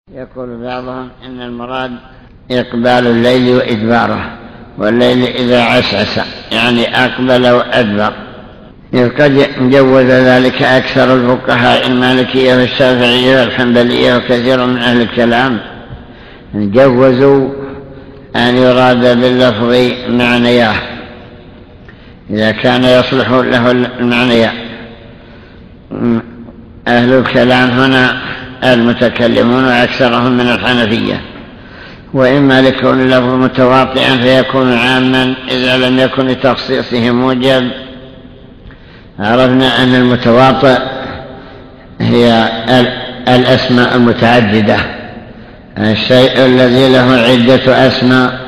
يقول بعضهم إن المراد إقبال الليل وإدباره، والليل إذا عسعس يعني أقبل وأدبر. قد جوز ذلك أكثر الفقهاء المالكية والشافعية والحنبلية وكثير من أهل الكلام، جوزوا أن يراد باللفظ معنياه إذا كان يصلح له المعنيان. أهل الكلام هنا المتكلمون وأكثرهم من الحنفية، وإما لكون اللفظ متواطئا فيكون عاما إذا لم يكن لتخصيصه موجب. عرفنا أن المتواطئ هي الأسماء المتعددة، الشيء الذي له عدة أسماء،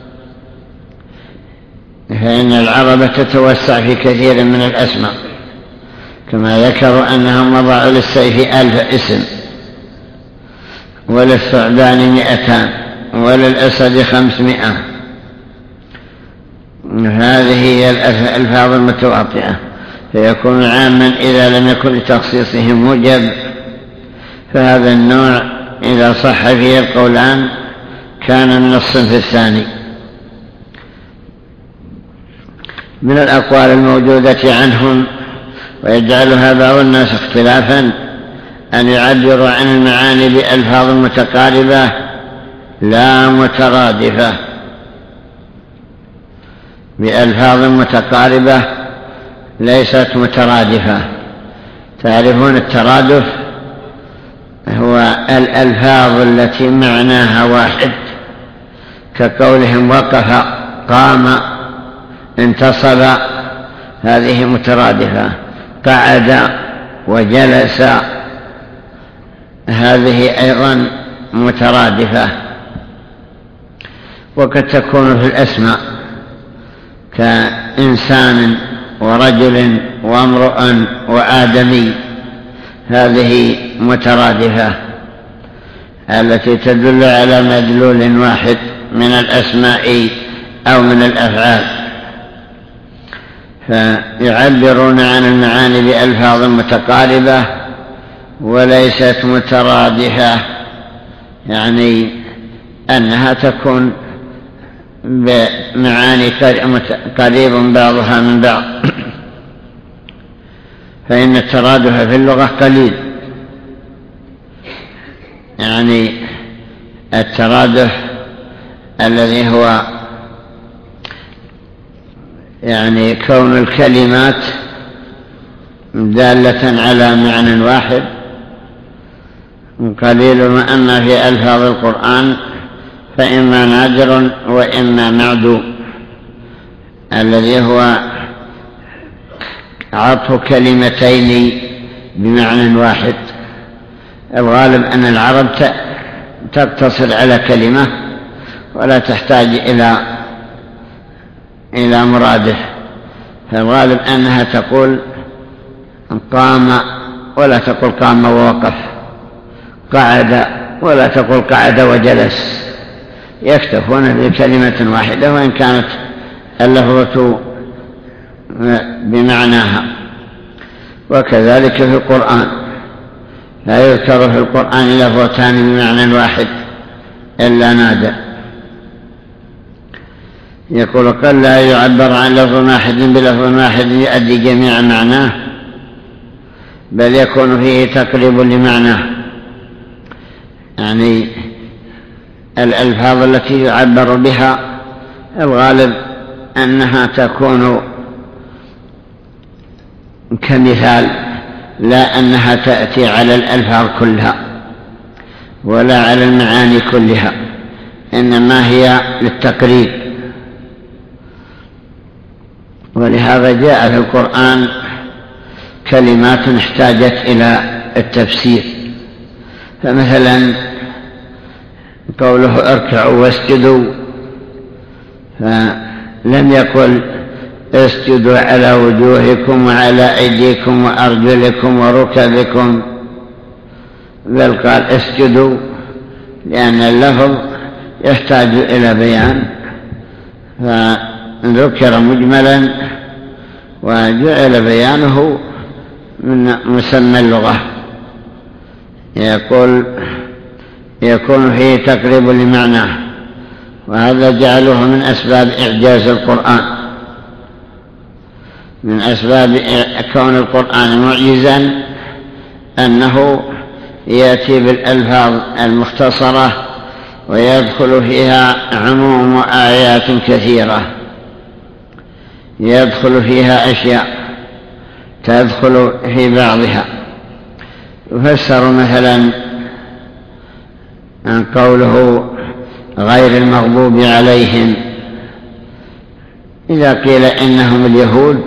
فإن العرب تتوسع في كثير من الأسماء، كما ذكروا أنهم وضعوا للسيف 1000 اسم، وللثعبان 200، وللأسد 500. هذه هي الألفاظ المتواطئة، فيكون عاما إذا لم يكن لتخصيصه موجب. فهذا النوع إذا صح فيه القولان كان من الصنف الثاني. من الأقوال الموجودة عنهم ويجعلها بعض الناس اختلافا أن يعبروا عن المعاني بألفاظ متقاربة لا مترادفة، بألفاظ متقاربة ليست مترادفة. تعرفون الترادف هو الألفاظ التي معناها واحد، كقولهم وقف، قام، انتصب، هذه مترادفة. قعد وجلس، هذه أيضا مترادفة. وقد تكون في الأسماء كإنسان ورجل وامرؤ وآدمي، هذه مترادفة التي تدل على مدلول واحد من الأسماء أو من الأفعال. فيعبرون عن المعاني بألفاظ متقاربة وليست مترادفة، يعني أنها تكون بمعاني قريب بعضها من بعض. فإن الترادف في اللغة قليل، يعني الترادف الذي هو يعني كون الكلمات دالة على معنى واحد قليل، ما أن في ألفاظ القرآن فإما نادر وإما معدوم، الذي هو عطف كلمتين بمعنى واحد. الغالب أن العرب تقتصر على كلمة ولا تحتاج إلى مرادف، فالغالب أنها تقول قام ولا تقول قام ووقف، قعد ولا تقول قعد وجلس، يكتفون بكلمة واحدة وإن كانت اللفظة بمعناها. وكذلك في القرآن لا يذكر في القرآن لفظتان بمعنى واحد إلا نادر. يقول قال لا يعبر عن لفظ واحد بلفظ واحد يؤدي جميع معناه، بل يكون فيه تقريب لمعناه، يعني الألفاظ التي يعبر بها الغالب أنها تكون كمثال، لا أنها تأتي على الألفاظ كلها ولا على المعاني كلها، إنما هي للتقريب. ولهذا جاء في القرآن كلمات احتاجت إلى التفسير، فمثلا قوله اركعوا واسجدوا، فلم يقل اسجدوا على وجوهكم وعلى أيديكم وأرجلكم وركبكم، بل قال اسجدوا، لأن اللفظ يحتاج إلى بيان، فذكر مجملا وجعل بيانه من مسمى اللغة. يقول يكون فيه تقريب لمعناه، وهذا جعله من أسباب إعجاز القرآن، من أسباب كون القرآن معجزا أنه يأتي بالألفاظ المختصرة ويدخل فيها عموم آيات كثيرة، يدخل فيها أشياء تدخل في بعضها. يفسر مثلا عن قوله غير المغضوب عليهم، إذا قيل إنهم اليهود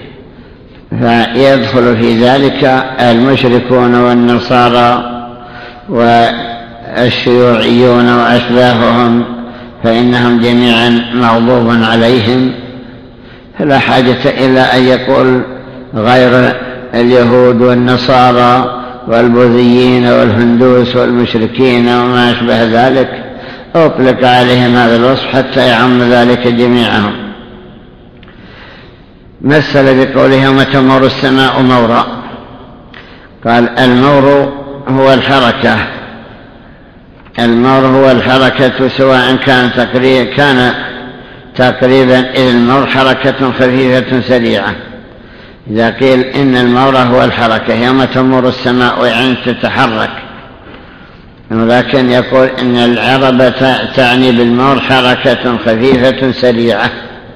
فيدخل في ذلك المشركون والنصارى والشيوعيون وأشباههم، فإنهم جميعا مغضوب عليهم، فلا حاجة إلا أن يقول غير اليهود والنصارى والبوذيين والهندوس والمشركين وما أشبه ذلك، أطلق عليهم هذا الوصف حتى يعم ذلك جميعهم. مثل بقوله يوم تمور السماء مورا، قال المور هو الحركة، المور هو الحركة سواء كان تقريبا إذ المور حركة خفيفة سريعة. إذا قيل إن المور هو الحركة يوم تمور السماء يعني تتحرك، ولكن يقول إن العرب تعني بالمور حركة خفيفة سريعة.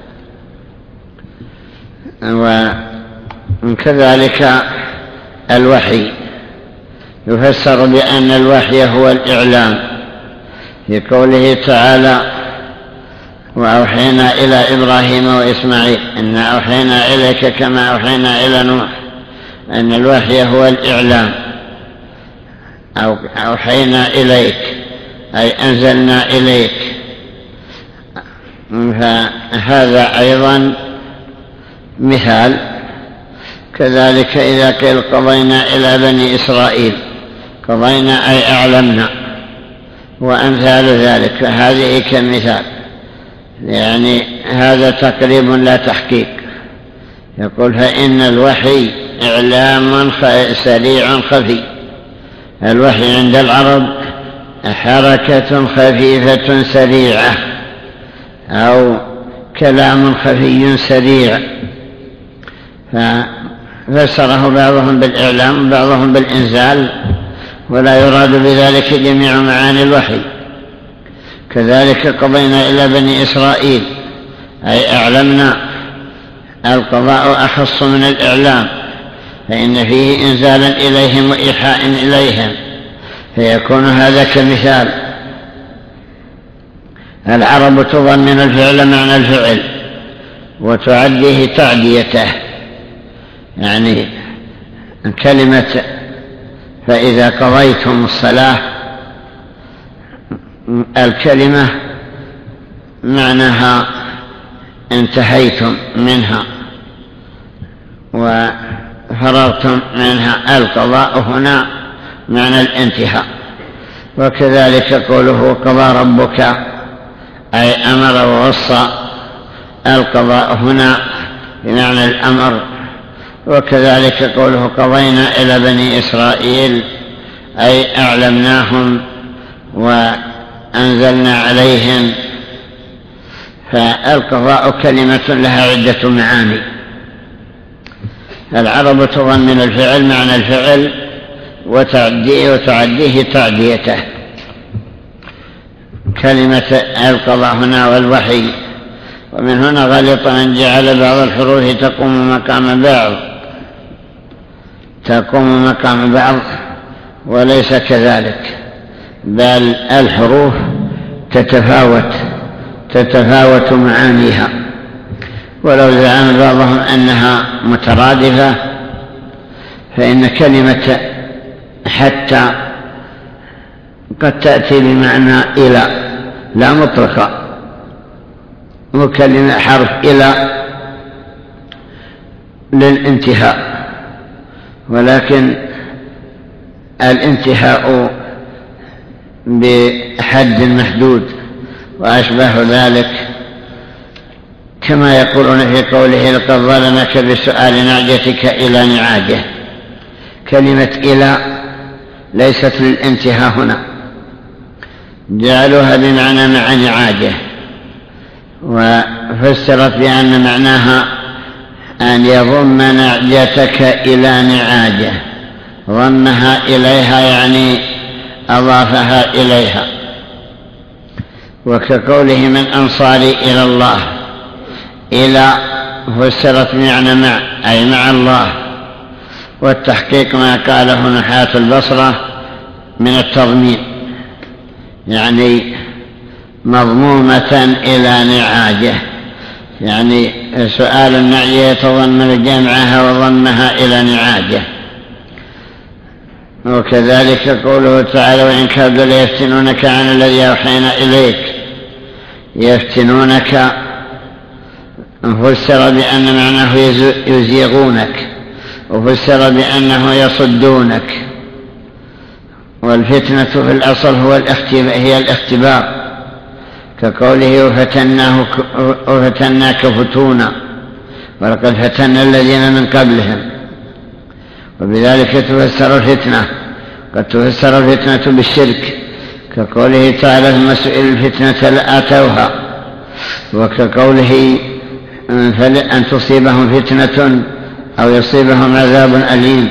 وكذلك الوحي يفسر بأن الوحي هو الإعلام، في قوله تعالى وأوحينا إلى إبراهيم وإسماعيل إنا أوحينا إليك كما أوحينا إلى نوح، أن الوحي هو الإعلام، أو أوحينا إليك أي أنزلنا إليك. فهذا أيضا مثال. كذلك إذا قيل قضينا إلى بني إسرائيل، قضينا أي أعلمنا، وأمثال ذلك، فهذه كمثال، يعني هذا تقريب لا تحقيق. يقول فإن الوحي إعلام سريع خفي، الوحي عند العرب حركة خفيفة سريعة أو كلام خفي سريع، ففسره بعضهم بالإعلام وبعضهم بالإنزال، ولا يراد بذلك جميع معاني الوحي. كذلك قضينا إلى بني إسرائيل أي أعلمنا، القضاء أخص من الإعلام، فإن فيه إنزالا إليهم وإيحاء إليهم، فيكون هذا كمثال. العرب تضمن الفعل معنى الفعل وتعديه تعديته، يعني كلمة فإذا قضيتم الصلاة، الكلمة معناها انتهيتم منها وفرغتم منها، القضاء هنا معنى الانتهاء. وكذلك قوله قضى ربك أي أمر ووصى، القضاء هنا بمعنى الأمر. وكذلك قوله قضينا إلى بني إسرائيل أي أعلمناهم وأنزلنا عليهم، فالقضاء كلمة لها عدة معاني. العرب تضمن الفعل معنى الفعل وتعديه تعديته. كلمة القضاء هنا والوحي، ومن هنا غلط من جعل بعض الحروف تقوم مقام بعض، وليس كذلك، بل الحروف تتفاوت معانيها. ولو زعم بعضهم أنها مترادفة، فإن كلمة حتى قد تأتي بمعنى إلى لا مطلقة، وكلمة حرف إلى للانتهاء، ولكن الانتهاء بحد محدود وأشبه ذلك، كما يقولون في قوله لقد ظلمك بسؤال نعجتك إلى نعاجه. كلمة إلى ليست للانتهاء هنا، جعلوها بمعنى مع نعاجه، وفسرت بأن معناها أن يضم نعجتك إلى نعاجه، ضمها إليها يعني أضافها إليها. وكقوله من أنصاري إلى الله، إلى فسرت بمعنى مع، أي مع الله. والتحقيق ما قاله نحاة البصرة من التضمين، يعني مضمومة إلى نعاجه، يعني سؤال النعي يتضمن جمعها وضمها إلى نعاجه. وكذلك قوله تعالى وإن كادوا ليفتنونك عن الذي أوحينا إليك، يفتنونك فسر بأن معناه يزيغونك، وفسر بأنه يصدونك. والفتنة في الأصل هي الاختبار، كقوله وفتناك فتونا ولقد فتنا الذين من قبلهم. وبذلك تفسر الفتنة، قد تفسر الفتنة بالشرك، كقوله تعالى ثم سئل الفتنة لآتوها، وكقوله أن تصيبهم فتنة أو يصيبهم عذاب أليم.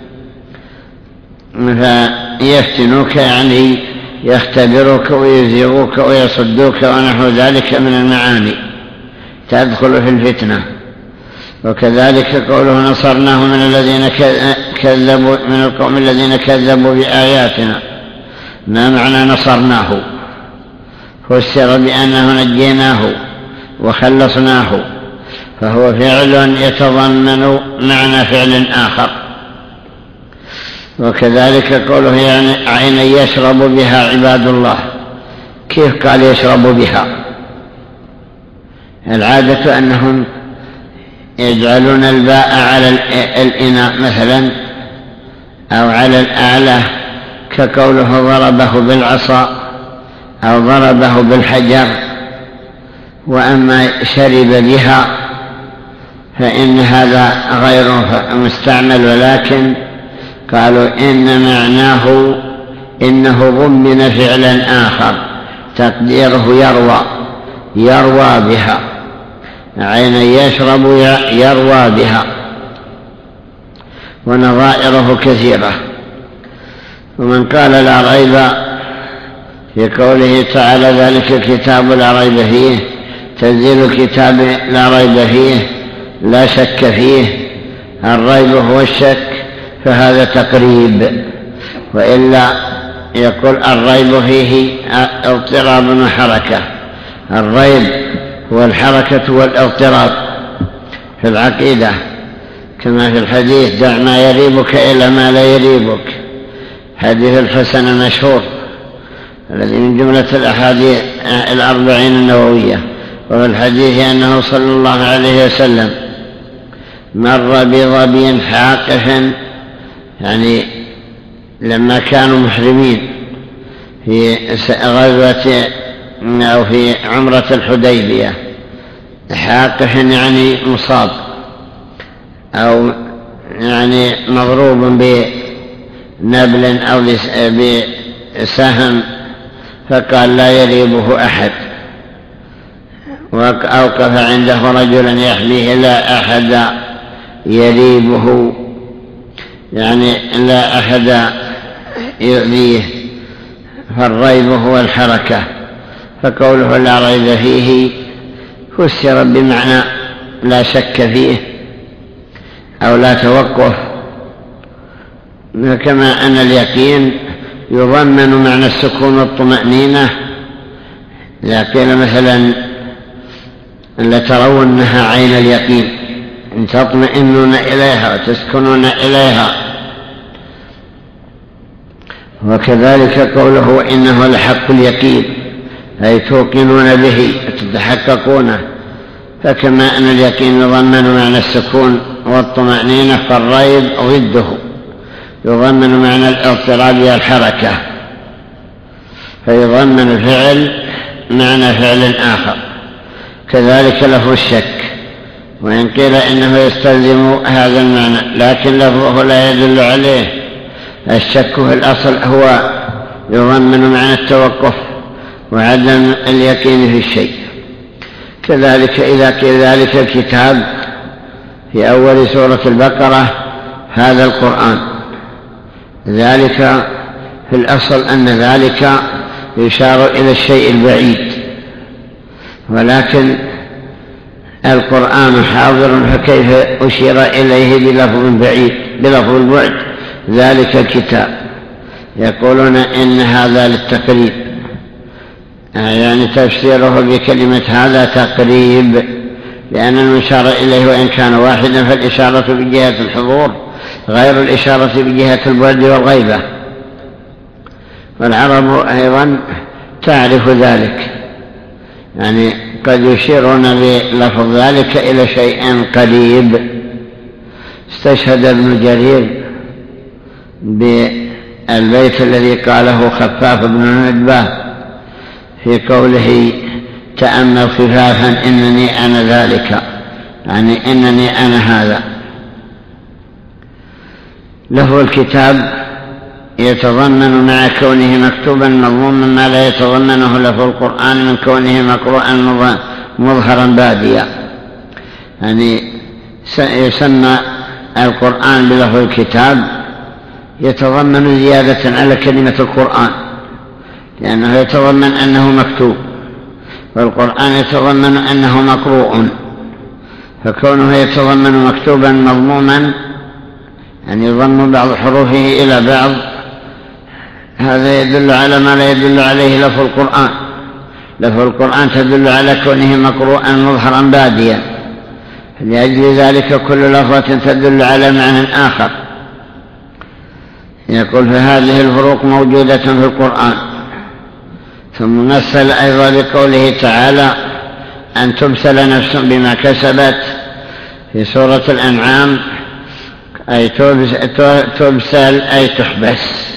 فيفتنوك يعني يختبروك ويزيغوك ويصدوك ونحو ذلك من المعاني تدخل في الفتنة. وكذلك قوله نصرناه من الذين كذبوا من القوم الذين كذبوا بآياتنا، ما معنى نصرناه؟ فسر بأنه نجيناه وخلصناه، فهو فعل يتضمن معنى فعل آخر. وكذلك قوله يعني عينا يشرب بها عباد الله، كيف قال يشرب بها؟ العادة أنهم يجعلون الباء على الإناء مثلا أو على الآلة، كقوله ضربه بالعصا أو ضربه بالحجر. وأما شرب بها فإن هذا غير مستعمل، ولكن قالوا إن معناه إنه ضمن فعلا آخر تقديره يروى بها، عينا يشرب يروى بها، ونظائره كثيرة. ومن قال لا ريب في قوله تعالى ذلك الكتاب لا ريب فيه، تنزيل الكتاب لا ريب فيه لا شك فيه، الريب هو الشك، فهذا تقريب. وإلا يقول الريب فيه اضطراب وحركة. الريب هو الحركة والاضطراب في العقيدة، كما في الحديث دع ما يريبك إلى ما لا يريبك، حديث الحسن المشهور الذي من جملة الأحاديث 40 النووية. وفي الحديث أنه صلى الله عليه وسلم مر بظبي حاقف، يعني لما كانوا محرمين في غزوة أو في عمرة الحديبية، حاقف يعني مصاب أو يعني مضروب بنبل أو بسهم، فقال لا يريبه أحد. وأوقف عنده رجلا يحميه لا أحد يريبه، يعني لا أحد يؤذيه. فالريب هو الحركة، فقوله لا ريب فيه فسر بمعنى لا شك فيه أو لا توقف، كما أن اليقين يضمن معنى السكون والطمأنينة. إذا قيل مثلا لترونها عين اليقين، إن تطمئنون إليها وتسكنون إليها. وكذلك قوله وإنه لحق اليقين، أي توقنون به وتتحققونه. فكما أن اليقين يضمن معنى السكون والطمأنينة، فالريب ضده يضمن معنى الاضطراب والحركة، فيضمن الفعل معنى فعل آخر. كذلك لفظ الشك، وإن قيل إنه يستلزم هذا المعنى لكن لفظه لا يدل عليه. الشك في الأصل هو يضمن معنى التوقف وعدم اليقين في الشيء. كذلك إذا قيل ذلك الكتاب في أول سورة البقرة هذا القرآن، ذلك في الأصل أن ذلك يشار إلى الشيء البعيد، ولكن القرآن حاضر، فكيف أشير إليه بلفظ بعيد، بلفظ البعد؟ ذلك الكتاب. يقولون إن هذا للتقريب، يعني تفسيره بكلمة هذا تقريب، لأن المشار إليه وإن كان واحدا فالإشارة بجهة الحضور غير الإشارة بجهة البعد والغيبة، والعرب أيضا تعرف ذلك، يعني قد يشيرون بلفظ ذلك إلى شيء قريب. استشهد ابن جرير بالبيت الذي قاله خفاف بن ندبة في قوله تأمل خفافا إنني أنا ذلك، يعني إنني أنا هذا. له الكتاب يتضمن مع كونه مكتوبا مضموما ما لا يتضمنه له القرآن من كونه مقروءا مظهرا باديا، يعني يسمى القرآن بلفظ الكتاب يتضمن زيادة على كلمة القرآن، لأنه يتضمن أنه مكتوب، والقرآن يتضمن أنه مقروء، فكونه يتضمن مكتوبا مضموما يعني يضم بعض حروفه إلى بعض، هذا يدل على ما لا يدل عليه لفظ القرآن. لفظ القرآن تدل على كونه مقروءا مظهرا باديا، لأجل ذلك كل لفظة تدل على معنى آخر. يقول فهذه الفروق موجودة في القرآن. ثم مثل أيضا بقوله تعالى أن تبسل نفس بما كسبت في سورة الأنعام، أي تبسل أي تحبس.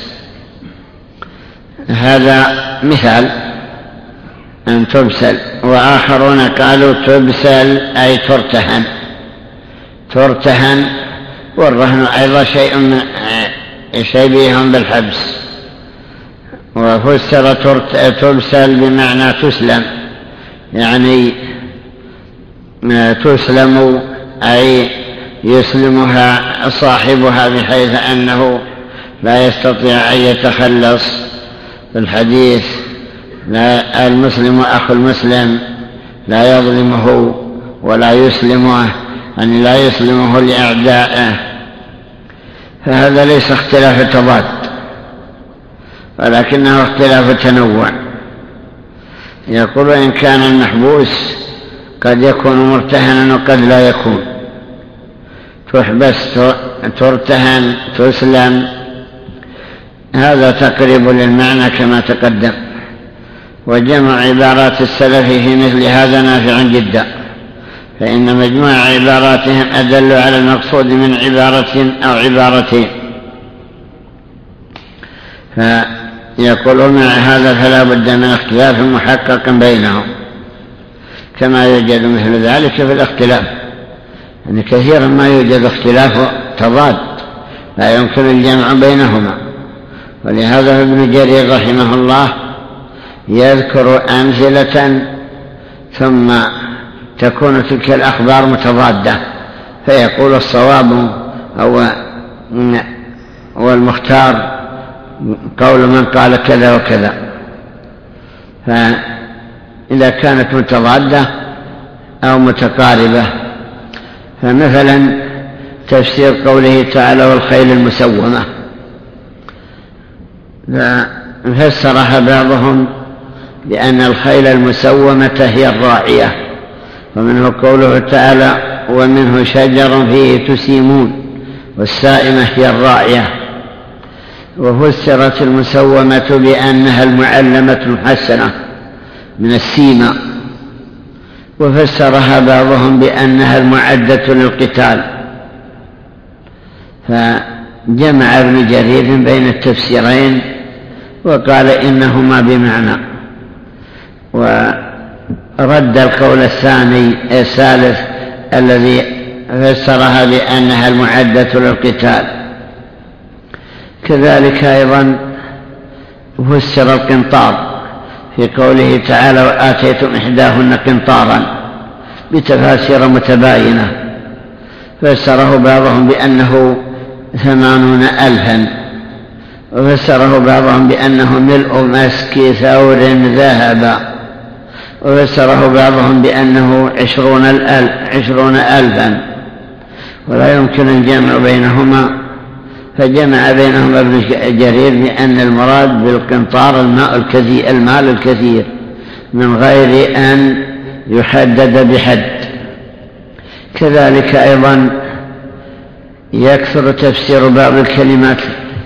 هذا مثال أن تبسل، وآخرون قالوا تبسل أي ترتهن. ترتهن، والرهن أيضا شيء يشبه بالحبس، وفسر تبسل بمعنى تسلم، يعني تسلم أي يسلمها صاحبها بحيث أنه لا يستطيع أن يتخلص. في الحديث لا المسلم أخو المسلم لا يظلمه ولا يسلمه، يعني لا يسلمه لأعدائه. فهذا ليس اختلاف تضاد، ولكنه اختلاف تنوع. يقول إن كان المحبوس قد يكون مرتهنا وقد لا يكون، تحبس ترتهن تسلم، هذا تقريب للمعنى كما تقدم. وجمع عبارات السلف في مثل هذا نافع جدا، فإن مجموع عباراتهم أدل على المقصود من عبارة أو عبارتين. فيقول مع هذا فلا بد من اختلاف محقق بينهم، كما يوجد مثل ذلك في الاختلاف، يعني كثيرا ما يوجد اختلاف تضاد لا يمكن الجمع بينهما. ولهذا ابن جرير رحمه الله يذكر أمثلة ثم تكون تلك الأخبار متضادة، فيقول الصواب والمختار قول من قال كذا وكذا. فإذا كانت متضادة أو متقاربة، فمثلا تفسير قوله تعالى والخيل المسومة، فسرها بعضهم بأن الخيل المسومة هي الراعية، ومنه قوله تعالى ومنه شجر فيه تسيمون، والسائمة هي الراعية. وفسرت المسومة بأنها المعلمة المحسنة من السيمة، وفسرها بعضهم بأنها المعدة للقتال. فجمع ابن جرير بين التفسيرين وقال إنهما بمعنى، ورد القول الثالث الذي فسرها بأنها المعدة للقتال. كذلك أيضا فسر القنطار في قوله تعالى وآتيتم إحداهن قنطارا بتفاسير متباينة، فسره بعضهم بأنه 80,000، وفسره بعضهم بأنه ملء مسك ثور ذهبا، وفسره بعضهم بأنه 20,000، ولا يمكن الجمع بينهما، فجمع بينهما ابن جرير بأن المراد بالقنطار المال الكثير من غير أن يحدد بحد. كذلك أيضا يكثر تفسير بعض الكلمات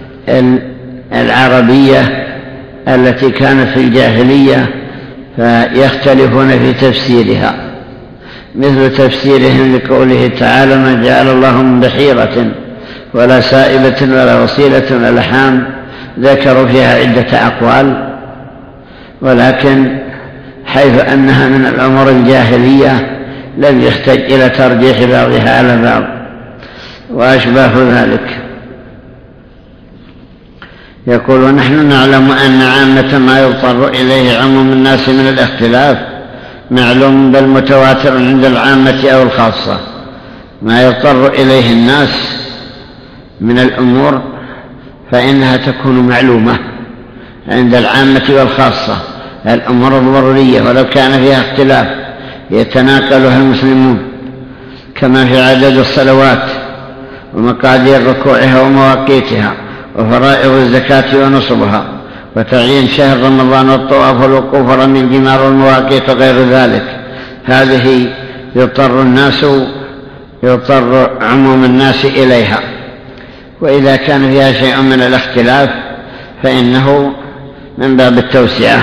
العربية التي كانت في الجاهلية فيختلفون في تفسيرها، مثل تفسيرهم لقوله تعالى ما جعل الله من بحيرة ولا سائبة ولا وصيلة ولا حام، ذكروا فيها عدة أقوال، ولكن حيث أنها من الأمور الجاهلية لم يحتج إلى ترجيح بعضها على بعض وأشباه ذلك. يقول ونحن نعلم أن عامة ما يضطر إليه عموم الناس من الاختلاف معلوم بل متواتر عند العامة أو الخاصة. ما يضطر إليه الناس من الأمور فإنها تكون معلومة عند العامة والخاصة، الأمور الضرورية ولو كان فيها اختلاف يتناقلها المسلمون، كما في عدد الصلوات ومقادير ركوعها ومواقيتها وفرائض الزكاة ونصبها وتعيين شهر رمضان والطواف والوقوف ورمي الجمار والمواقيت وغير ذلك. هذه يضطر عموم الناس إليها، وإذا كان فيها شيء من الاختلاف فإنه من باب التوسعة.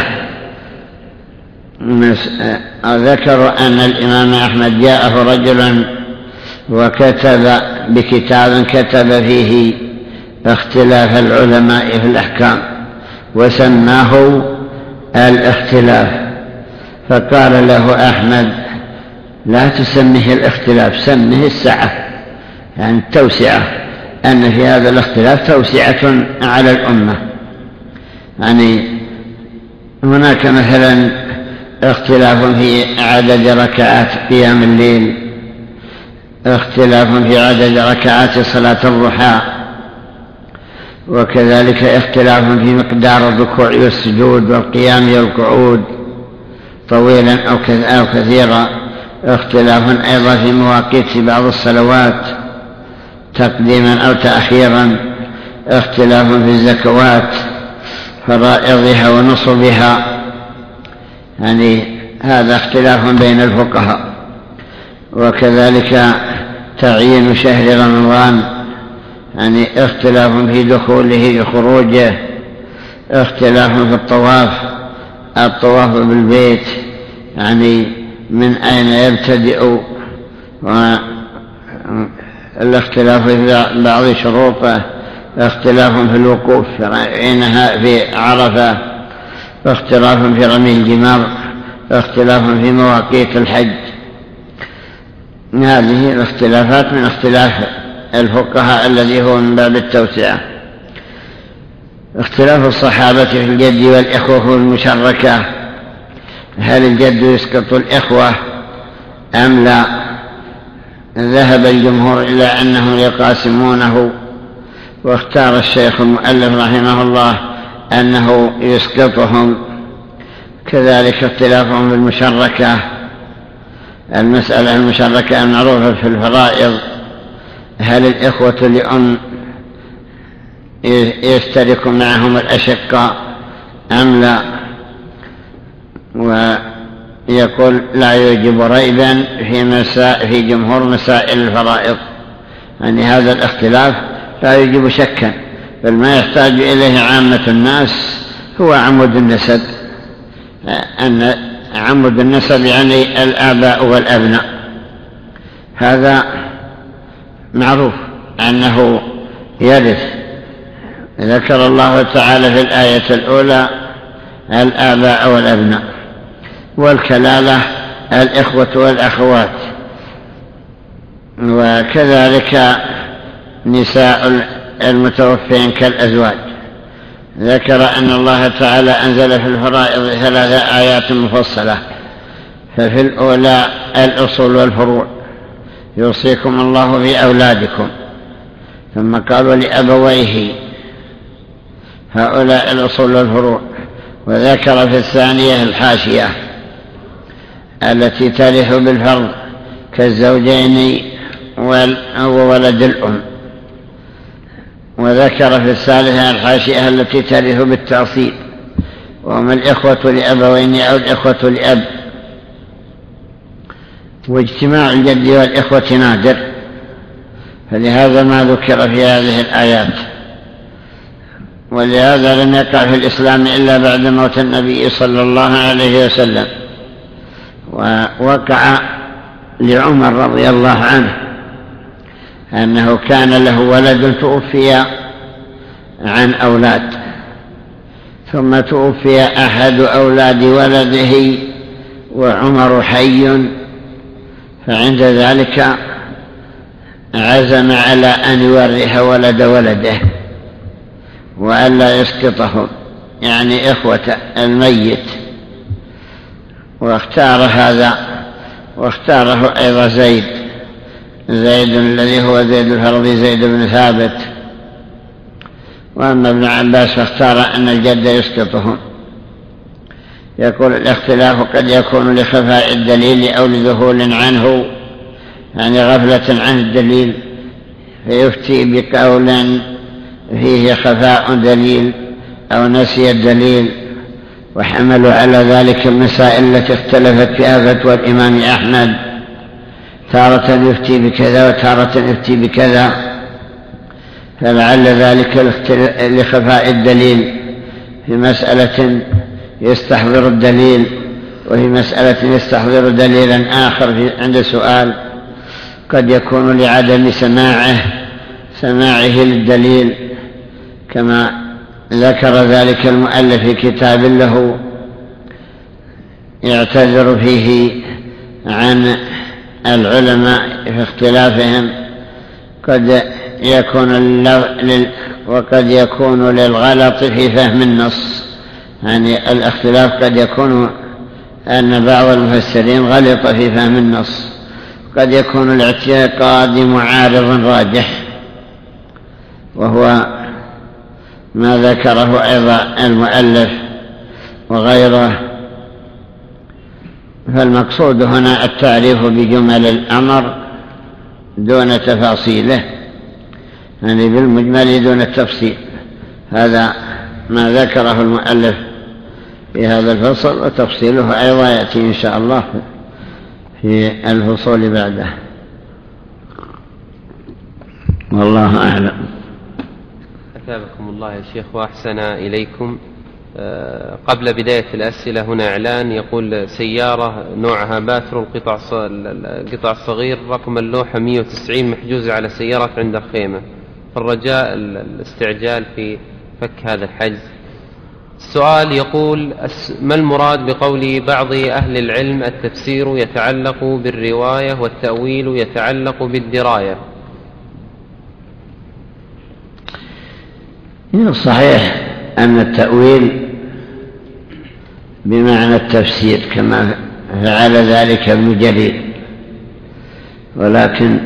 ذكروا أن الإمام أحمد جاءه رجل وكتب بكتاب كتب فيه اختلاف العلماء في الأحكام وسماه الاختلاف، فقال له أحمد لا تسميه الاختلاف، سميه السعة، يعني التوسعة، أن في هذا الاختلاف توسعة على الأمة. يعني هناك مثلا اختلاف في عدد ركعات قيام الليل، اختلاف في عدد ركعات صلاة الضحى، وكذلك اختلاف في مقدار الركوع والسجود والقيام والقعود طويلا أو كثيرا، اختلاف أيضا في مواقيت بعض الصلوات تقديما أو تأخيرا، اختلاف في الزكوات فرائضها ونصبها، يعني هذا اختلاف بين الفقهاء. وكذلك تعيين شهر رمضان، يعني اختلاف في دخوله وخروجه، اختلاف في الطواف بالبيت، يعني من أين يبتدئ، والاختلاف في بعض شروطه، اختلاف في الوقوف في عرفة، اختلاف في رمي الجمار، اختلاف في مواقيت الحج. هذه الاختلافات من اختلاف الفقهاء الذي هو من باب التوسعة. اختلاف الصحابة في الجد والإخوة المشركة، هل الجد يسقط الإخوة أم لا؟ ذهب الجمهور إلى أنهم يقاسمونه، واختار الشيخ المؤلف رحمه الله أنه يسقطهم. كذلك اختلافهم في المشركة، المسألة المشركة المعروفة في الفرائض، هل الإخوة لأم يشترك معهم الأشقاء أم لا؟ ويقول لا يوجب ريبا في جمهور مسائل الفرائض، يعني هذا الاختلاف لا يوجب شكا، بل ما يحتاج إليه عامة الناس هو عمود النسب، أن عمود النسب يعني الآباء والأبناء، هذا معروف أنه يرث. ذكر الله تعالى في الآية الأولى الآباء والأبناء، والكلالة الإخوة والأخوات، وكذلك نساء المتوفين كالأزواج، ذكر أن الله تعالى أنزل في الفرائض 3 آيات مفصلة، ففي الأولى الأصول والفروع، يوصيكم الله في أولادكم، ثم قالوا لأبويه، هؤلاء الأصول والفروع. وذكر في الثانية الحاشية التي ترث بالفرض كالزوجين وولد الأم. وذكر في الثالثة الحاشية التي ترث بالتعصيب، وهم الإخوة لأبوين أو الإخوة لأب. واجتماع الجد والإخوة نادر، فلهذا ما ذكر في هذه الآيات. ولهذا لم يقع في الإسلام إلا بعد موت النبي صلى الله عليه وسلم. ووقع لعمر رضي الله عنه أنه كان له ولد توفي عن أولاد، ثم توفي أحد أولاد ولده وعمر حي، فعند ذلك عزم على أن يورث ولد ولده وألا يسقطهم، يعني إخوة الميت. واختار هذا، واختاره أيضا زيد الذي هو زيد الفرضي، زيد بن ثابت. وأما ابن عباس فاختار أن الجد يسقطهم. يقول الاختلاف قد يكون لخفاء الدليل أو لذهول عنه، يعني غفلة عن الدليل، فيفتي بقول فيه خفاء دليل أو نسي الدليل. وحملوا على ذلك المسائل التي اختلفت فيها فتوى الإمام أحمد، تارة يفتي بكذا وتارة يفتي بكذا، فلعل ذلك لخفاء الدليل في مسألة يستحضر الدليل، وفي مسألة يستحضر دليلا آخر عند سؤال، قد يكون لعدم سماعه للدليل، كما ذكر ذلك المؤلف في كتاب له يعتذر فيه عن العلماء في اختلافهم. وقد يكون للغلط في فهم النص، يعني الاختلاف قد يكون أن بعض المفسرين غلط في فهم النص، قد يكون الاعتقاد معارض راجح، وهو ما ذكره أيضا المؤلف وغيره. فالمقصود هنا التعريف بجمل الأمر دون تفاصيله، يعني بالمجمل دون التفصيل. هذا ما ذكره المؤلف في هذا الفصل، وتفصيله أيضا يأتي إن شاء الله في الفصول بعده. والله أعلم. أثابكم الله يا شيخ وأحسن إليكم. قبل بداية الأسئلة هنا إعلان يقول: سيارة نوعها باترو، القطع الصغير، رقم اللوحة 190، محجوزة على سيارة عند الخيمة، فالرجاء الاستعجال في فك هذا الحجز. السؤال يقول: ما المراد بقول بعض أهل العلم التفسير يتعلق بالرواية والتأويل يتعلق بالدراية؟ صحيح أن التأويل بمعنى التفسير كما فعل ذلك ابن جرير، ولكن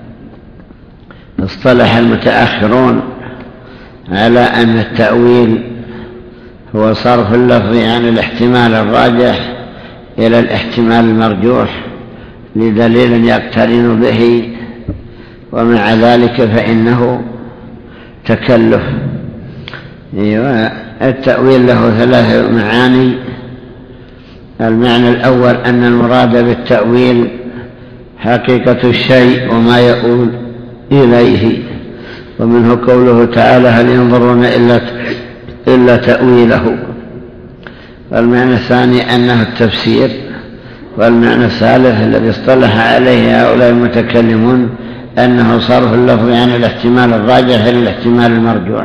اصطلح المتأخرون على أن التأويل هو صرف اللفظ عن الاحتمال الراجح إلى الاحتمال المرجوح لدليل يقترن به، ومع ذلك فإنه تكلف. التأويل له 3 معاني. المعنى الأول أن المراد بالتأويل حقيقة الشيء وما يؤول إليه، ومنه قوله تعالى: هل ينظرون إلا تأويله. والمعنى الثاني أنه التفسير. والمعنى الثالث الذي اصطلح عليه هؤلاء المتكلمون أنه صرف اللفظ عن الاحتمال الراجح إلى الاحتمال المرجوح.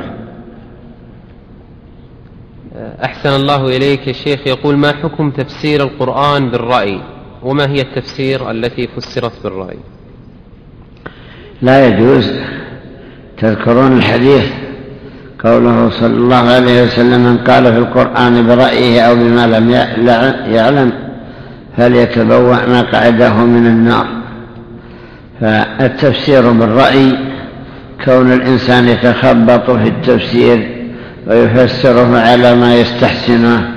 أحسن الله إليك يا شيخ. يقول: ما حكم تفسير القرآن بالرأي، وما هي التفسير التي فسرت بالرأي؟ لا يجوز. تذكرون الحديث قوله صلى الله عليه وسلم: من قال في القرآن برأيه أو بما لم يعلم فليتبوأ مقعده من النار. فالتفسير بالرأي كون الإنسان يتخبط في التفسير ويفسره على ما يستحسنه،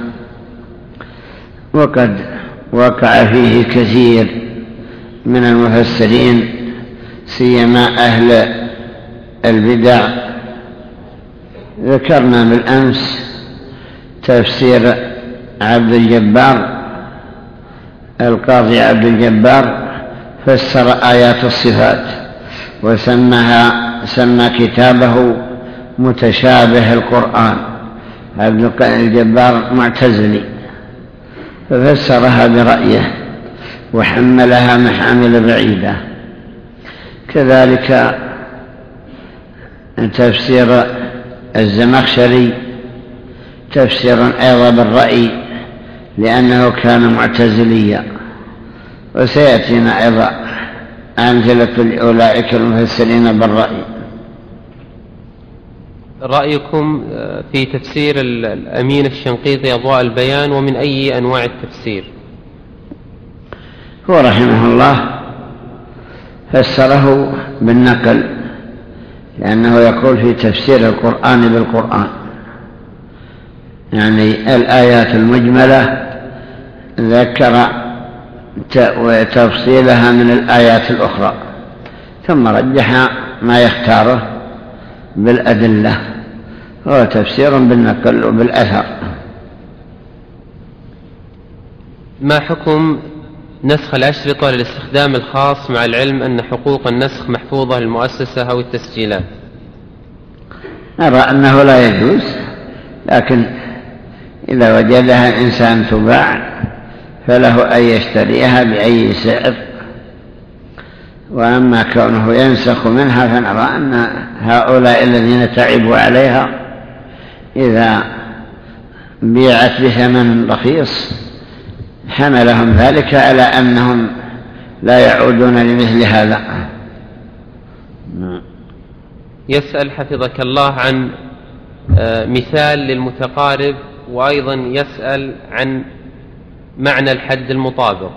وقد وقع فيه كثير من المفسرين سيما أهل البدع. ذكرنا بالأمس تفسير عبد الجبار، القاضي عبد الجبار فسر آيات الصفات سمى كتابه متشابه القرآن. عبد الجبار معتزلي ففسرها برأيه وحملها محامل بعيدة. كذلك تفسير الزمخشري تفسير أيضا بالرأي لأنه كان معتزليا. وسيأتينا أيضا أمثلة أولئك المفسرين بالرأي. رأيكم في تفسير الأمين الشنقيطي أضواء البيان، ومن أي أنواع التفسير؟ هو رحمه الله فسره بالنقل، لأنه يقول في تفسير القرآن بالقرآن، يعني الآيات المجملة ذكر تفصيلها من الآيات الأخرى، ثم رجح ما يختاره بالأدلة. هو تفسير بالنقل وبالأثر. ما حكم نسخ الأشرطة للاستخدام الخاص مع العلم أن حقوق النسخ محفوظة للمؤسسة أو التسجيلات؟ أرى أنه لا يجوز، لكن إذا وجدها إنسان تباع فله أن يشتريها بأي سعر. وأما كونه ينسخ منها فنرى أن هؤلاء الذين تعبوا عليها إذا بيعت بثمن رخيص حملهم ذلك على أنهم لا يعودون لمثل هذا. يسأل حفظك الله عن مثال للمتقارب، وأيضا يسأل عن معنى الحد المطابق.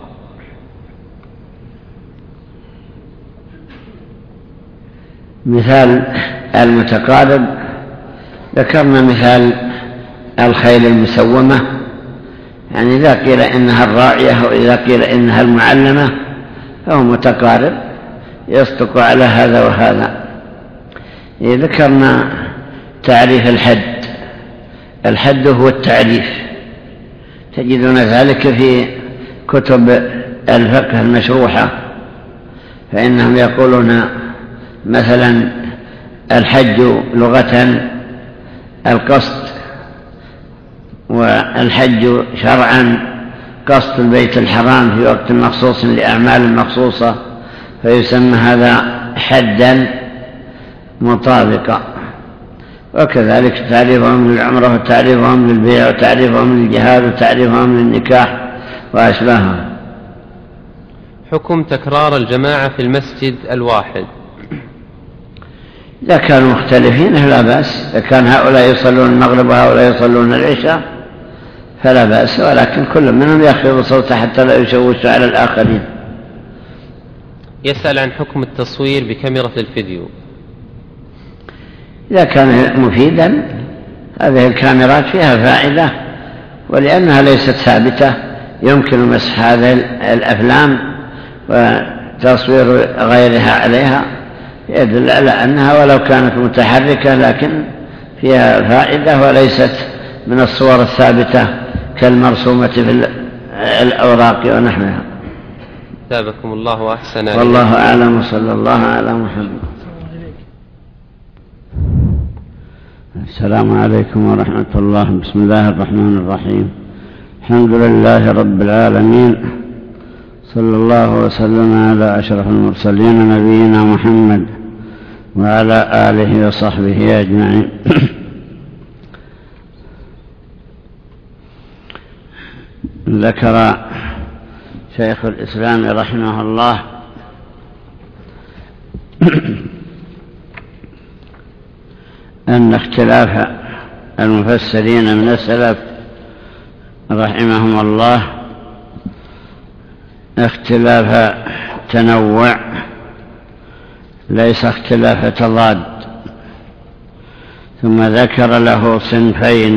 مثال المتقارب ذكرنا مثال الخيل المسومة، يعني إذا قيل إنها الراعية وإذا قيل إنها المعلمة فهو متقارب يصدق على هذا وهذا. ذكرنا تعريف الحد هو التعريف، تجدون ذلك في كتب الفقه المشروحة، فإنهم يقولون مثلا الحج لغة القصد، والحج شرعا قصد البيت الحرام في وقت مخصوص لأعمال مخصوصة، فيسمى هذا حدا مطابقا. وكذلك تعريفهم للعمرة وتعريفهم للبيع وتعريفهم للجهاد وتعريفهم للنكاح وأشباههم. حكم تكرار الجماعة في المسجد الواحد؟ إذا كانوا مختلفين فلا بأس، إذا كان هؤلاء يصلون المغرب وهؤلاء يصلون العشاء فلا بأس، ولكن كل منهم يخفض صوته حتى لا يشوش على الآخرين. يسأل عن حكم التصوير بكاميرا الفيديو. إذا كان مفيدا هذه الكاميرات فيها فائدة، ولأنها ليست ثابتة يمكن مسح هذه الأفلام وتصوير غيرها عليها، يدل على أنها ولو كانت متحركة لكن فيها فائدة وليست من الصور الثابتة كالمرسومة في الأوراق ونحوها. تابكم الله وأحسن. والله أعلم، وصلى الله على محمد. السلام عليكم ورحمة الله. بسم الله الرحمن الرحيم. الحمد لله رب العالمين، صلى الله وسلم على أشرف المرسلين نبينا محمد وعلى آله وصحبه أجمعين. ذكر شيخ الإسلام رحمه الله أن اختلاف المفسرين من السلف رحمهم الله اختلاف تنوع ليس اختلاف تضاد، ثم ذكر له صنفين،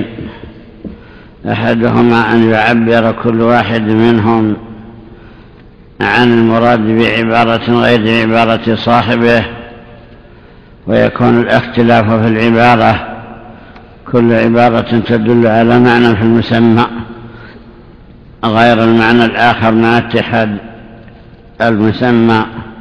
أحدهما أن يعبر كل واحد منهم عن المراد بعبارة غير عبارة صاحبه، ويكون الاختلاف في العبارة كل عبارة تدل على معنى في المسمى غير المعنى الآخر مع اتحاد المسمى.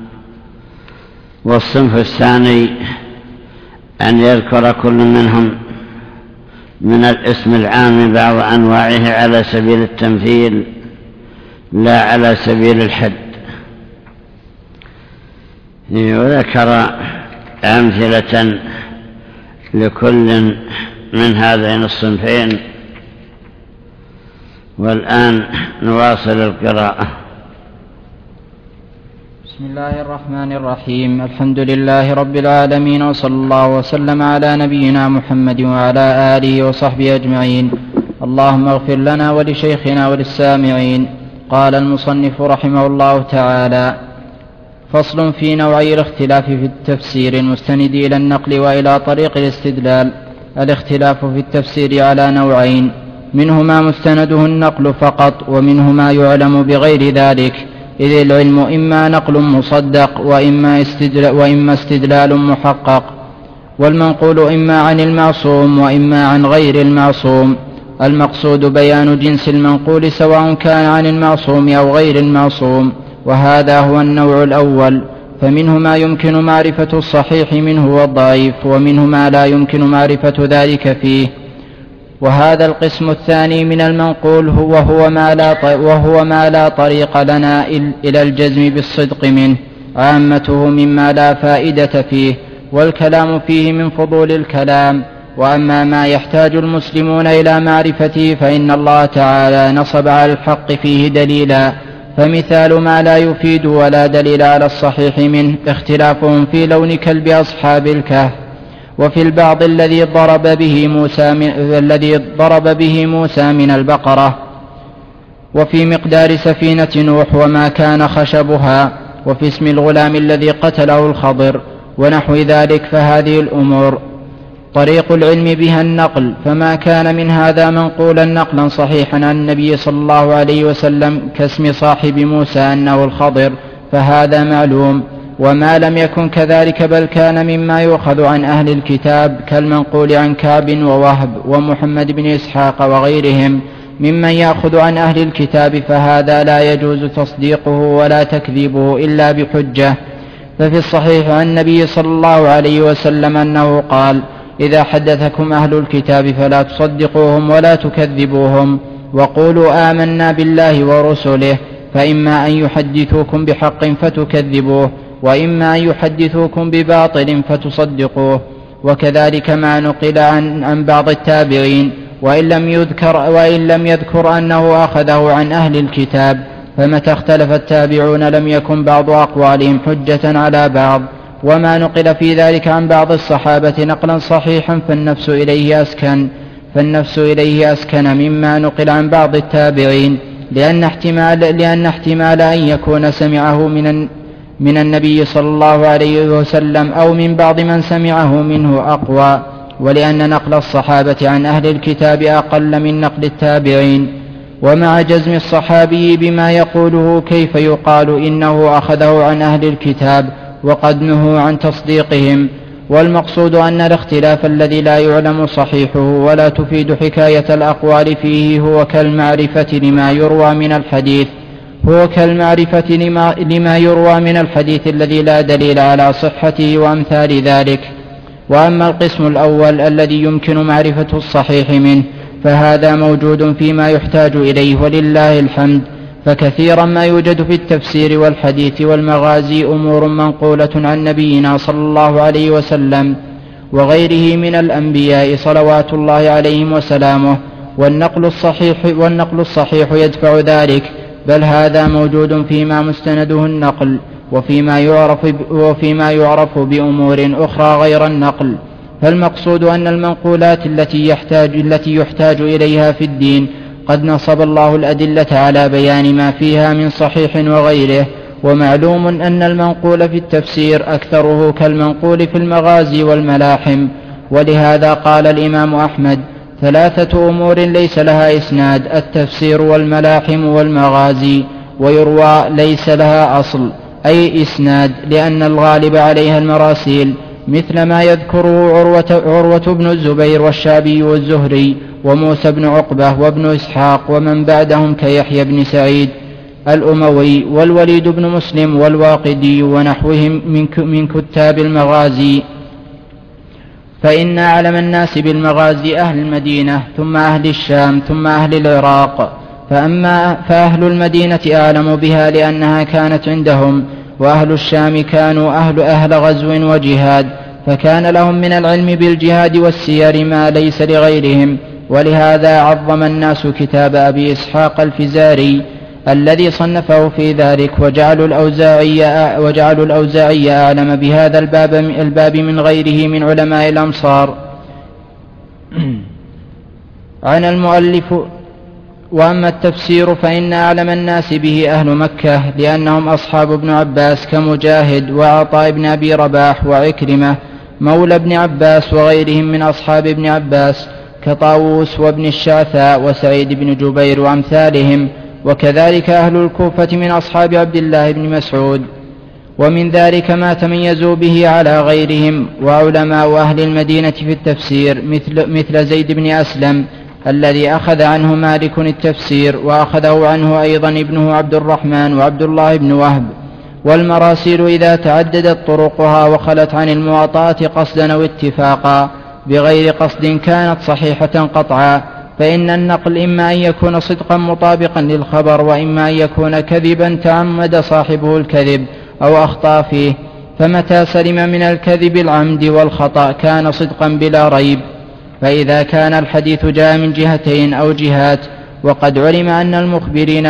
والصنف الثاني أن يذكر كل منهم من الاسم العام بعض أنواعه على سبيل التمثيل لا على سبيل الحد. وذكر أمثلة لكل من هذين الصنفين. والآن نواصل القراءة. بسم الله الرحمن الرحيم. الحمد لله رب العالمين، وصلى الله وسلم على نبينا محمد وعلى آله وصحبه أجمعين. اللهم اغفر لنا ولشيخنا وللسامعين. قال المصنف رحمه الله تعالى: فصل في نوعي الاختلاف في التفسير المستند إلى النقل وإلى طريق الاستدلال. الاختلاف في التفسير على نوعين: منه ما مستنده النقل فقط، ومنه ما يعلم بغير ذلك، إذ العلم إما نقل مصدق وإما استدلال محقق، والمنقول إما عن المعصوم وإما عن غير المعصوم. المقصود بيان جنس المنقول سواء كان عن المعصوم أو غير المعصوم، وهذا هو النوع الأول. فمنه ما يمكن معرفة الصحيح منه والضعيف، ومنه ما لا يمكن معرفة ذلك فيه. وهذا القسم الثاني من المنقول وهو ما لا طريق لنا إلى الجزم بالصدق منه، عامته مما لا فائدة فيه، والكلام فيه من فضول الكلام. وأما ما يحتاج المسلمون إلى معرفته فإن الله تعالى نصب على الحق فيه دليلا. فمثال ما لا يفيد ولا دليل على الصحيح منه اختلافهم في لون كلب أصحاب الكهف، وفي البعض الذي ضرب به موسى من البقرة، وفي مقدار سفينة نوح وما كان خشبها، وفي اسم الغلام الذي قتله الخضر ونحو ذلك. فهذه الأمور طريق العلم بها النقل، فما كان من هذا منقولا نقلا صحيحا عن النبي صلى الله عليه وسلم كاسم صاحب موسى أنه الخضر فهذا معلوم. وما لم يكن كذلك بل كان مما يؤخذ عن أهل الكتاب كالمنقول عن كعب ووهب ومحمد بن إسحاق وغيرهم ممن يأخذ عن أهل الكتاب، فهذا لا يجوز تصديقه ولا تكذيبه إلا بحجة. ففي الصحيح عن النبي صلى الله عليه وسلم أنه قال: إذا حدثكم أهل الكتاب فلا تصدقوهم ولا تكذبوهم، وقولوا آمنا بالله ورسله، فإما أن يحدثوكم بحق فتكذبوه، وإما أن يحدثوكم بباطل فتصدقوه. وكذلك ما نقل عن بعض التابعين وإن لم يذكر أنه أخذه عن أهل الكتاب، فمتى اختلف التابعون لم يكن بعض أقوالهم حجة على بعض. وما نقل في ذلك عن بعض الصحابة نقلا صحيحا فالنفس إليه أسكن مما نقل عن بعض التابعين، لأن احتمال أن يكون سمعه من النبي صلى الله عليه وسلم أو من بعض من سمعه منه أقوى، ولأن نقل الصحابة عن أهل الكتاب أقل من نقل التابعين. ومع جزم الصحابي بما يقوله كيف يقال إنه أخذه عن أهل الكتاب وقد نهوا عن تصديقهم؟ والمقصود أن الاختلاف الذي لا يعلم صحيحه ولا تفيد حكاية الأقوال فيه هو كالمعرفة لما يروى من الحديث الذي لا دليل على صحته وأمثال ذلك. وأما القسم الأول الذي يمكن معرفة الصحيح منه فهذا موجود فيما يحتاج إليه ولله الحمد. فكثيرا ما يوجد في التفسير والحديث والمغازي أمور منقولة عن نبينا صلى الله عليه وسلم وغيره من الأنبياء صلوات الله عليهم وسلامه، والنقل الصحيح يدفع ذلك، بل هذا موجود فيما مستنده النقل وفيما يعرف بأمور أخرى غير النقل. فالمقصود أن المنقولات التي يحتاج إليها في الدين قد نصب الله الأدلة على بيان ما فيها من صحيح وغيره. ومعلوم أن المنقول في التفسير أكثره كالمنقول في المغازي والملاحم. ولهذا قال الإمام أحمد: 3 أمور ليس لها إسناد: التفسير والملاحم والمغازي. ويروى ليس لها أصل أي إسناد، لأن الغالب عليها المراسيل، مثل ما يذكره عروة بن الزبير والشعبي والزهري وموسى بن عقبة وابن إسحاق ومن بعدهم كيحيى بن سعيد الأموي والوليد بن مسلم والواقدي ونحوهم من كتاب المغازي. فإن أعلم الناس بالمغازي أهل المدينة، ثم أهل الشام، ثم أهل العراق. فأهل المدينة أعلم بها لأنها كانت عندهم، وأهل الشام كانوا أهل غزو وجهاد، فكان لهم من العلم بالجهاد والسير ما ليس لغيرهم. ولهذا عظم الناس كتاب أبي إسحاق الفزاري الذي صنفه في ذلك، وجعلوا الأوزاعي أعلم بهذا الباب من غيره من علماء الأمصار. عن المؤلف: وأما التفسير فإن أعلم الناس به أهل مكة، لأنهم أصحاب ابن عباس كمجاهد وعطاء بن أبي رباح وعكرمة مولى ابن عباس وغيرهم من أصحاب ابن عباس كطاووس وابن الشعثاء وسعيد بن جبير وأمثالهم. وكذلك أهل الكوفة من أصحاب عبد الله بن مسعود. ومن ذلك ما تميزوا به على غيرهم. وعلماء أهل المدينة في التفسير مثل زيد بن أسلم الذي أخذ عنه مالك التفسير، وأخذه عنه أيضا ابنه عبد الرحمن وعبد الله بن وهب. والمراسيل إذا تعددت طرقها وخلت عن المواطاة قصدا أو اتفاقا بغير قصد كانت صحيحة قطعا. فإن النقل إما أن يكون صدقا مطابقا للخبر، وإما أن يكون كذبا تعمد صاحبه الكذب أو أخطأ فيه. فمتى سلم من الكذب العمد والخطأ كان صدقا بلا ريب. فإذا كان الحديث جاء من جهتين أو جهات، وقد علم أن المخبرين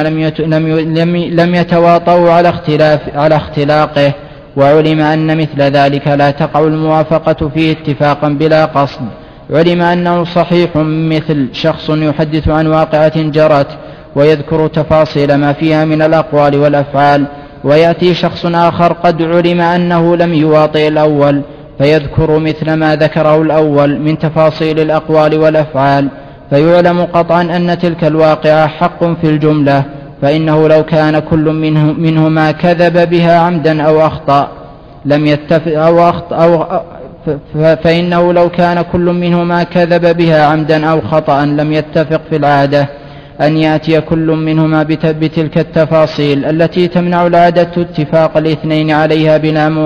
لم يتواطؤوا على اختلاقه، وعلم أن مثل ذلك لا تقع الموافقة فيه اتفاقا بلا قصد، علم أنه صحيح، مثل شخص يحدث عن واقعة جرت ويذكر تفاصيل ما فيها من الأقوال والأفعال، ويأتي شخص آخر قد علم أنه لم يواطئ الأول فيذكر مثل ما ذكره الأول من تفاصيل الأقوال والأفعال، فيعلم قطعا أن تلك الواقعة حق في الجملة. فإنه لو كان كل منهما كذب بها عمدا أو أخطأ لم يتفق فإنه لو كان كل منهما كذب بها عمدا أو خطأ لم يتفق في العادة أن يأتي كل منهما بتلك التفاصيل التي تمنع العادة اتفاق الاثنين عليها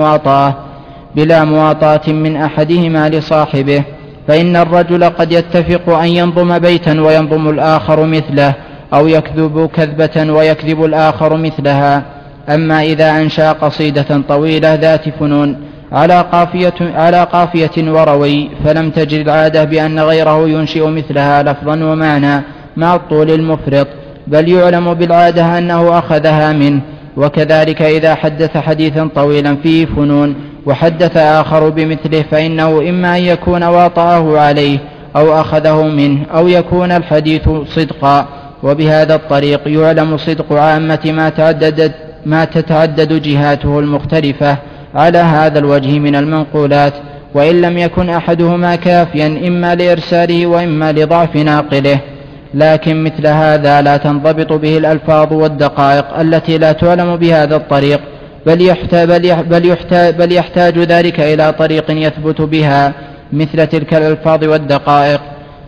بلا مواطاة من أحدهما لصاحبه. فإن الرجل قد يتفق أن ينظم بيتا وينظم الآخر مثله، أو يكذب كذبة ويكذب الآخر مثلها. أما إذا أنشأ قصيدة طويلة ذات فنون على قافية وروي، فلم تجد العادة بأن غيره ينشئ مثلها لفظا ومعنى مع الطول المفرط، بل يعلم بالعادة أنه أخذها منه. وكذلك إذا حدث حديثا طويلا فيه فنون وحدث آخر بمثله، فإنه إما أن يكون واطأه عليه أو أخذه منه، أو يكون الحديث صدقا. وبهذا الطريق يعلم صدق عامة ما تتعدد جهاته المختلفة على هذا الوجه من المنقولات، وإن لم يكن أحدهما كافيا إما لإرساله وإما لضعف ناقله. لكن مثل هذا لا تنضبط به الألفاظ والدقائق التي لا تعلم بهذا الطريق، بل يحتاج ذلك إلى طريق يثبت بها مثل تلك الألفاظ والدقائق.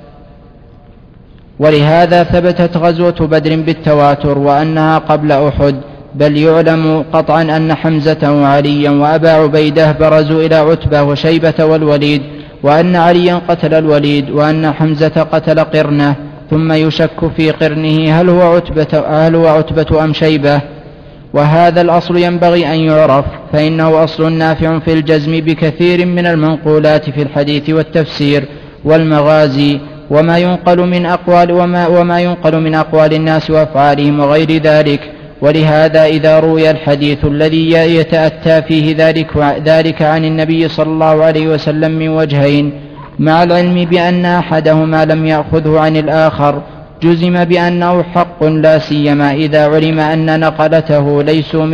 ولهذا ثبتت غزوة بدر بالتواتر وأنها قبل أحد، بل يعلم قطعا أن حمزة وعليا وأبا عبيدة برزوا إلى عتبة وشيبة والوليد، وأن عليا قتل الوليد، وأن حمزة قتل قرنه، ثم يشك في قرنه هل هو عتبة أم شيبة. وهذا الأصل ينبغي أن يعرف، فإنه أصل نافع في الجزم بكثير من المنقولات في الحديث والتفسير والمغازي، وما ينقل من أقوال الناس وأفعالهم وغير ذلك. ولهذا إذا روي الحديث الذي يتأتى فيه ذلك عن النبي صلى الله عليه وسلم من وجهين مع العلم بأن أحدهما لم يأخذه عن الآخر جزم بأنه حق، لا سيما إذا علم أن نقلته ليسوا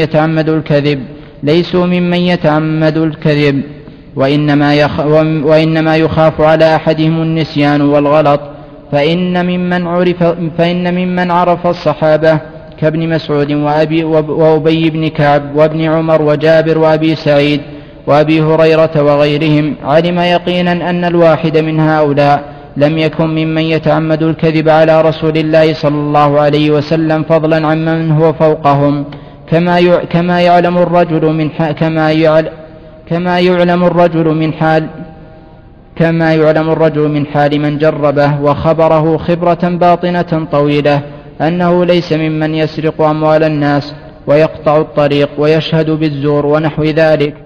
ممن يتعمد الكذب وإنما يخاف على أحدهم النسيان والغلط. فإن ممن عرف الصحابة كابن مسعود وأبي بن كعب وابن عمر وجابر وأبي سعيد وأبي هريرة وغيرهم علم يقينا أن الواحد من هؤلاء لم يكن ممن يتعمد الكذب على رسول الله صلى الله عليه وسلم فضلا عمن هو فوقهم، كما يعلم الرجل من حال من جربه وخبره خبرة باطنة طويلة أنه ليس ممن يسرق أموال الناس ويقطع الطريق ويشهد بالزور ونحو ذلك.